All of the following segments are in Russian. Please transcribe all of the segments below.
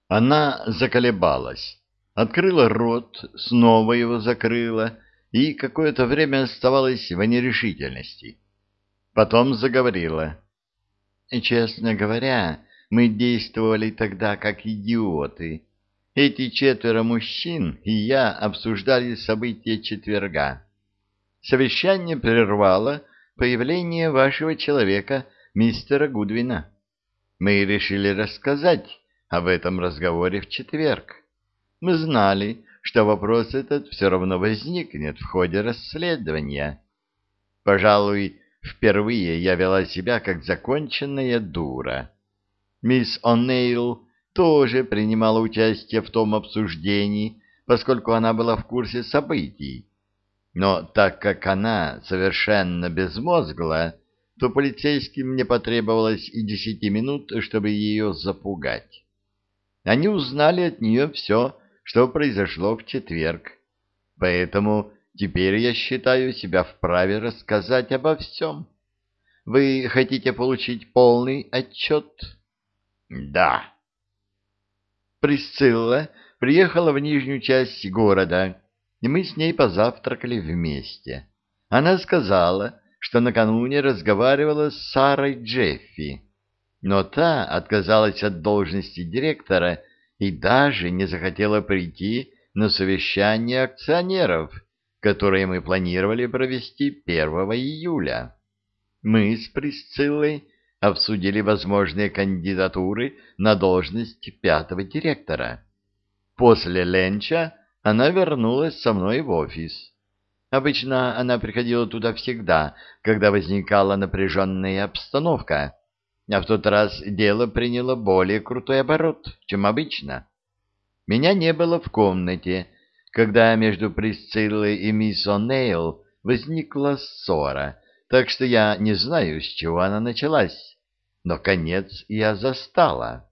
Она заколебалась, открыла рот, снова его закрыла и какое-то время оставалась в нерешительности. Потом заговорила. «Честно говоря, мы действовали тогда как идиоты. Эти четверо мужчин и я обсуждали события четверга. Совещание прервало появление вашего человека, мистера Гудвина. Мы решили рассказать об этом разговоре в четверг. Мы знали, что вопрос этот все равно возникнет в ходе расследования. Пожалуй, впервые я вела себя как законченная дура. Мисс О'Нейл тоже принимала участие в том обсуждении, поскольку она была в курсе событий. Но так как она совершенно безмозгла, то полицейским не потребовалось и 10 минут, чтобы ее запугать. Они узнали от нее все, что произошло в четверг, поэтому теперь я считаю себя вправе рассказать обо всем. Вы хотите получить полный отчет? Да. Присцилла приехала в нижнюю часть города, и мы с ней позавтракали вместе. Она сказала, что накануне разговаривала с Сарой Джеффи, но та отказалась от должности директора и даже не захотела прийти на совещание акционеров, которое мы планировали провести 1 июля. Мы с Присциллой обсудили возможные кандидатуры на должность 5-го директора. После ленча она вернулась со мной в офис. Обычно она приходила туда всегда, когда возникала напряженная обстановка, а в тот раз дело приняло более крутой оборот, чем обычно. Меня не было в комнате, когда между Присциллой и мисс О'Нейл возникла ссора, так что я не знаю, с чего она началась, но конец я застала.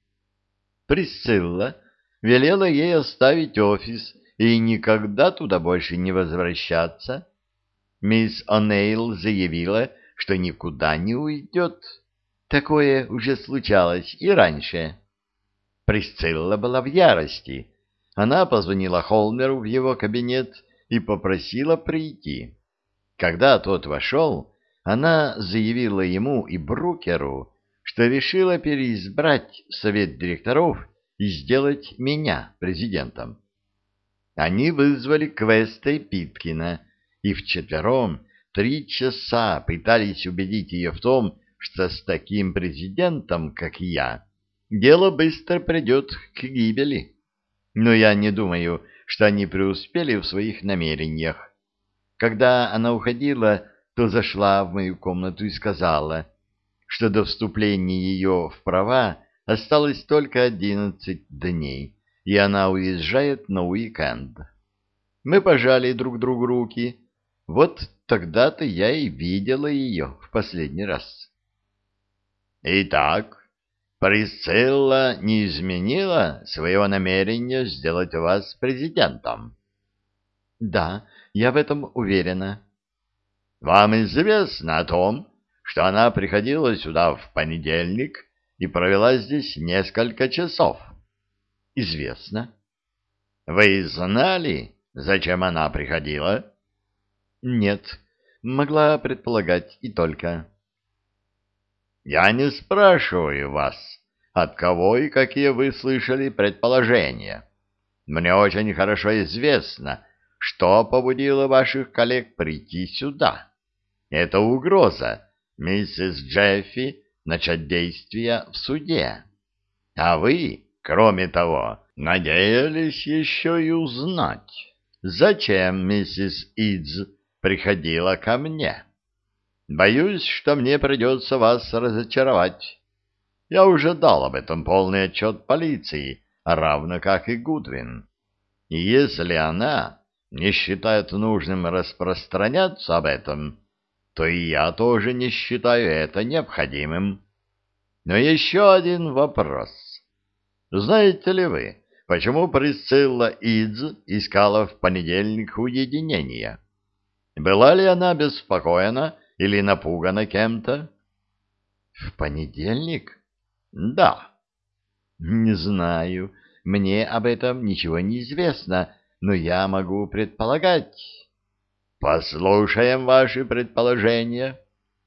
Присцилла велела ей оставить офис и никогда туда больше не возвращаться. Мисс О'Нейл заявила, что никуда не уйдет. Такое уже случалось и раньше. Присцилла была в ярости. Она позвонила Холмеру в его кабинет и попросила прийти. Когда тот вошел, она заявила ему и Брукеру, что решила переизбрать совет директоров и сделать меня президентом. Они вызвали Квеста и Питкина, и вчетвером 3 часа пытались убедить ее в том, что с таким президентом, как я, дело быстро придет к гибели. Но я не думаю, что они преуспели в своих намерениях. Когда она уходила, то зашла в мою комнату и сказала, что до вступления ее в права осталось только 11 дней, и она уезжает на уикенд. Мы пожали друг другу руки. Вот тогда-то я и видела ее в последний раз. Итак, Присцилла не изменила своего намерения сделать вас президентом? Да, я в этом уверена. Вам известно о том, что она приходила сюда в понедельник и провела здесь несколько часов? Известно. Вы знали, зачем она приходила? Нет, могла предполагать и только. Я не спрашиваю вас, от кого и какие вы слышали предположения. Мне очень хорошо известно, что побудило ваших коллег прийти сюда. Это угроза миссис Джеффи начать действия в суде. А вы, кроме того, надеялись еще и узнать, зачем миссис Идз приходила ко мне. Боюсь, что мне придется вас разочаровать. Я уже дал об этом полный отчет полиции, равно как и Гудвин. И если она не считает нужным распространяться об этом, то и я тоже не считаю это необходимым. Но еще один вопрос. Знаете ли вы, почему Присцилла Идз искала в понедельник уединения? Была ли она беспокоена или напугана кем-то? В понедельник? Да. Не знаю, мне об этом ничего не известно, но я могу предполагать. Послушаем ваши предположения.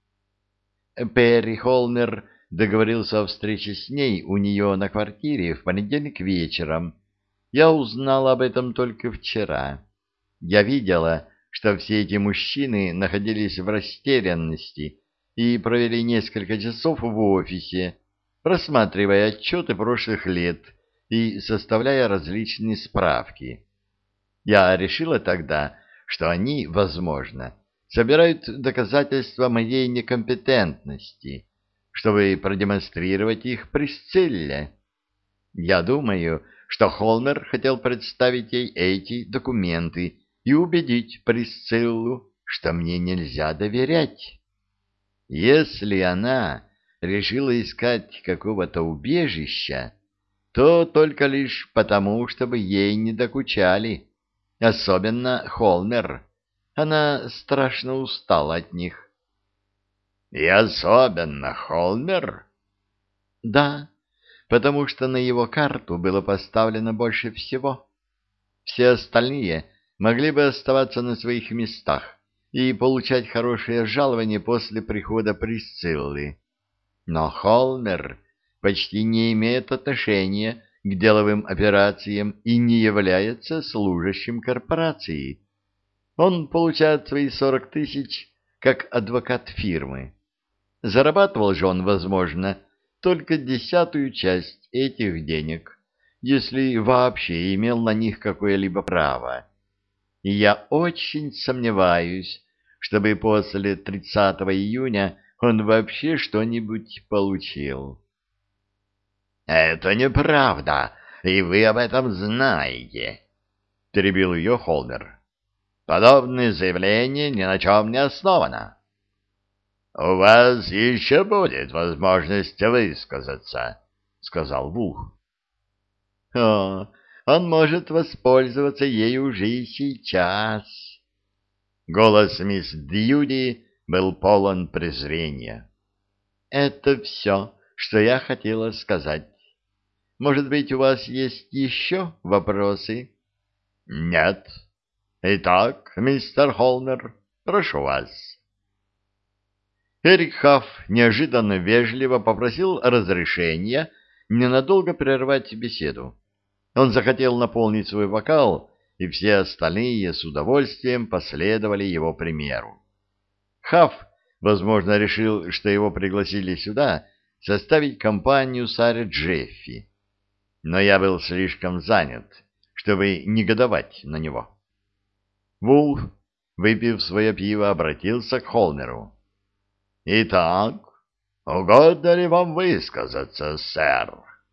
Перри Холмер договорился о встрече с ней у нее на квартире в понедельник вечером. Я узнала об этом только вчера. Я видела, что все эти мужчины находились в растерянности и провели несколько часов в офисе, просматривая отчеты прошлых лет и составляя различные справки. Я решила тогда, что они, возможно, собирают доказательства моей некомпетентности, чтобы продемонстрировать их Присцилле. Я думаю, что Холмер хотел представить ей эти документы и убедить Присциллу, что мне нельзя доверять. Если она решила искать какого-то убежища, то только лишь потому, чтобы ей не докучали, особенно Холмер. Она страшно устала от них. — И особенно Холмер? — Да, потому что на его карту было поставлено больше всего. Все остальные могли бы оставаться на своих местах и получать хорошее жалование после прихода Присциллы. Но Холмер почти не имеет отношения к деловым операциям и не является служащим корпорации. Он получает свои 40 тысяч как адвокат фирмы. Зарабатывал же он, возможно, только 10-ую часть этих денег, если вообще имел на них какое-либо право. И я очень сомневаюсь, чтобы после 30 июня он вообще что-нибудь получил. — Это неправда, и вы об этом знаете, — перебил ее Холмер. — Подобное заявление ни на чем не основано. — У вас еще будет возможность высказаться, — сказал Вулф. — О, он может воспользоваться ею уже и сейчас. Голос мисс Дьюди был полон презрения. — Это все, что я хотела сказать. Может быть, у вас есть еще вопросы? — Нет. Итак, мистер Холмер, прошу вас. Эрик Хафф неожиданно вежливо попросил разрешения ненадолго прервать беседу. Он захотел наполнить свой бокал, и все остальные с удовольствием последовали его примеру. Хафф, возможно, решил, что его пригласили сюда составить компанию Саре Джеффи. Но я был слишком занят, чтобы негодовать на него. Вулф, выпив свое пиво, обратился к Холмеру. — Итак, угодно ли вам высказаться, сэр?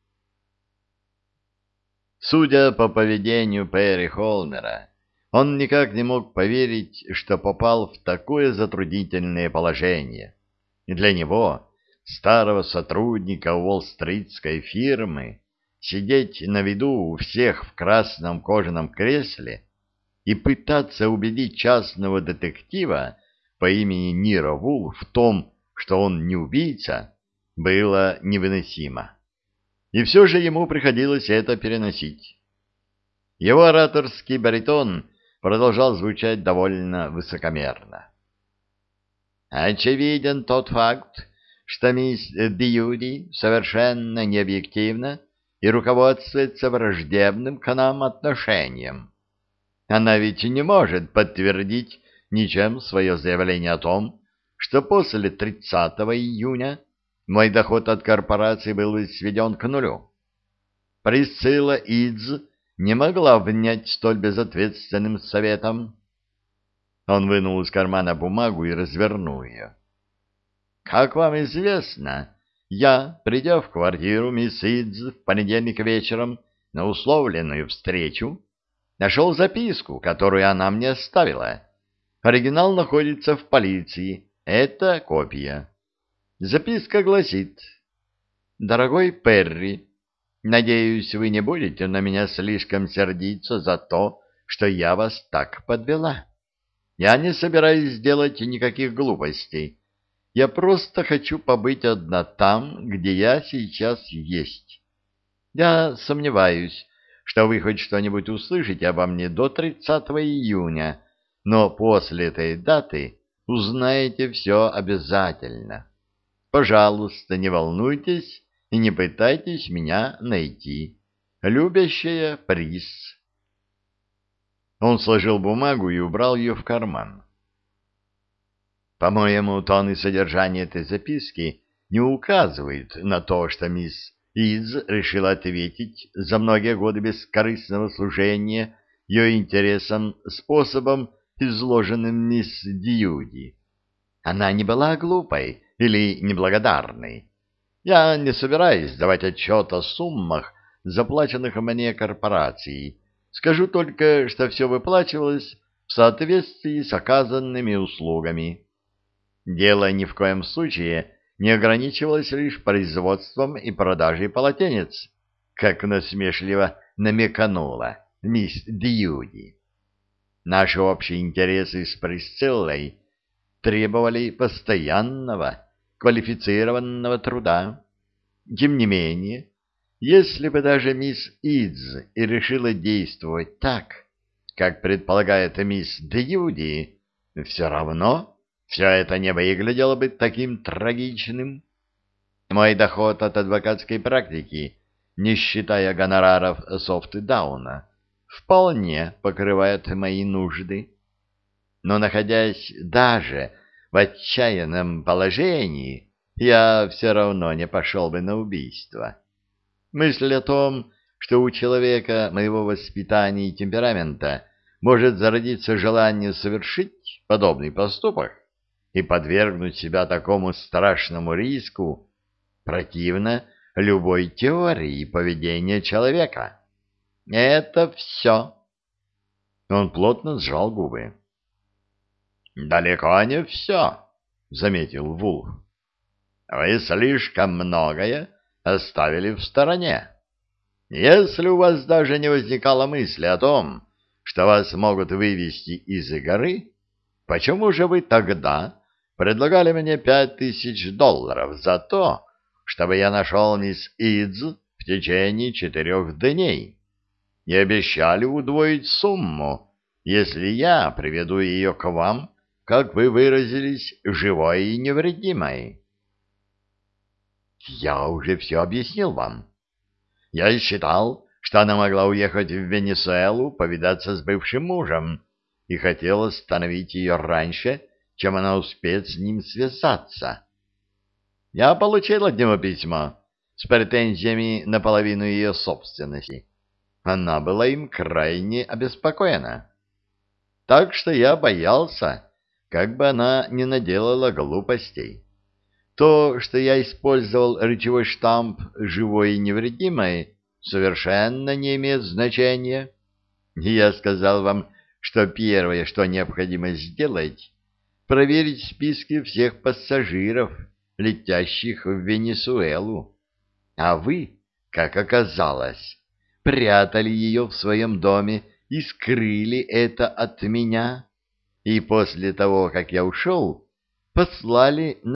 Судя по поведению Перри Холмера, он никак не мог поверить, что попал в такое затруднительное положение. И для него, старого сотрудника уолл-стритской фирмы, сидеть на виду у всех в красном кожаном кресле и пытаться убедить частного детектива по имени Ниро Вул в том, что он не убийца, было невыносимо. И все же ему приходилось это переносить. Его ораторский баритон продолжал звучать довольно высокомерно. Очевиден тот факт, что мисс Дьюди совершенно необъективна и руководствуется враждебным к нам отношением. Она ведь не может подтвердить ничем свое заявление о том, что после 30 июня мой доход от корпорации был сведен к нулю. Присцилла Идз не могла внять столь безответственным советом. Он вынул из кармана бумагу и развернул ее. Как вам известно, я, придя в квартиру мисс Идз в понедельник вечером на условленную встречу, нашел записку, которую она мне оставила. Оригинал находится в полиции. Это копия. Записка гласит: «Дорогой Перри, надеюсь, вы не будете на меня слишком сердиться за то, что я вас так подвела. Я не собираюсь делать никаких глупостей. Я просто хочу побыть одна там, где я сейчас есть. Я сомневаюсь, что вы хоть что-нибудь услышите обо мне до 30 июня, но после этой даты узнаете все обязательно. Пожалуйста, не волнуйтесь и не пытайтесь меня найти. Любящая Прис. Он сложил бумагу и убрал ее в карман. По-моему, тон и содержание этой записки не указывает на то, что мисс Идз решила ответить за многие годы бескорыстного служения ее интересам способом, изложенным мисс Дьюди. Она не была глупой или неблагодарной. Я не собираюсь давать отчет о суммах, заплаченных мне корпорацией. Скажу только, что все выплачивалось в соответствии с оказанными услугами. Дело ни в коем случае не ограничивалось лишь производством и продажей полотенец, как насмешливо намеканула мисс Дьюди. Наши общие интересы с Присциллой требовали постоянного, квалифицированного труда. Тем не менее, если бы даже мисс Идз и решила действовать так, как предполагает мисс Дьюди, все равно все это не выглядело бы таким трагичным. Мой доход от адвокатской практики, не считая гонораров Софт-Дауна, вполне покрывает мои нужды. Но, находясь даже в отчаянном положении, я все равно не пошел бы на убийство. Мысль о том, что у человека моего воспитания и темперамента может зародиться желание совершить подобный поступок и подвергнуть себя такому страшному риску, противно любой теории поведения человека. Это все. Он плотно сжал губы. «Далеко не все», — заметил Вулф. «Вы слишком многое оставили в стороне. Если у вас даже не возникало мысли о том, что вас могут вывести из игры, почему же вы тогда предлагали мне $5000 за то, чтобы я нашел мисс Идз в течение 4 дней, и обещали удвоить сумму, если я приведу ее к вам, как вы выразились, живой и невредимой?» «Я уже все объяснил вам. Я считал, что она могла уехать в Венесуэлу повидаться с бывшим мужем, и хотел остановить ее раньше, чем она успеет с ним связаться. Я получил от него письмо с претензиями на половину ее собственности. Она была им крайне обеспокоена. Так что я боялся, как бы она не наделала глупостей. То, что я использовал речевой штамп «живой и невредимой», совершенно не имеет значения. Я сказал вам, что первое, что необходимо сделать, проверить списки всех пассажиров, летящих в Венесуэлу. А вы, как оказалось, прятали ее в своем доме и скрыли это от меня. И после того, как я ушел, послали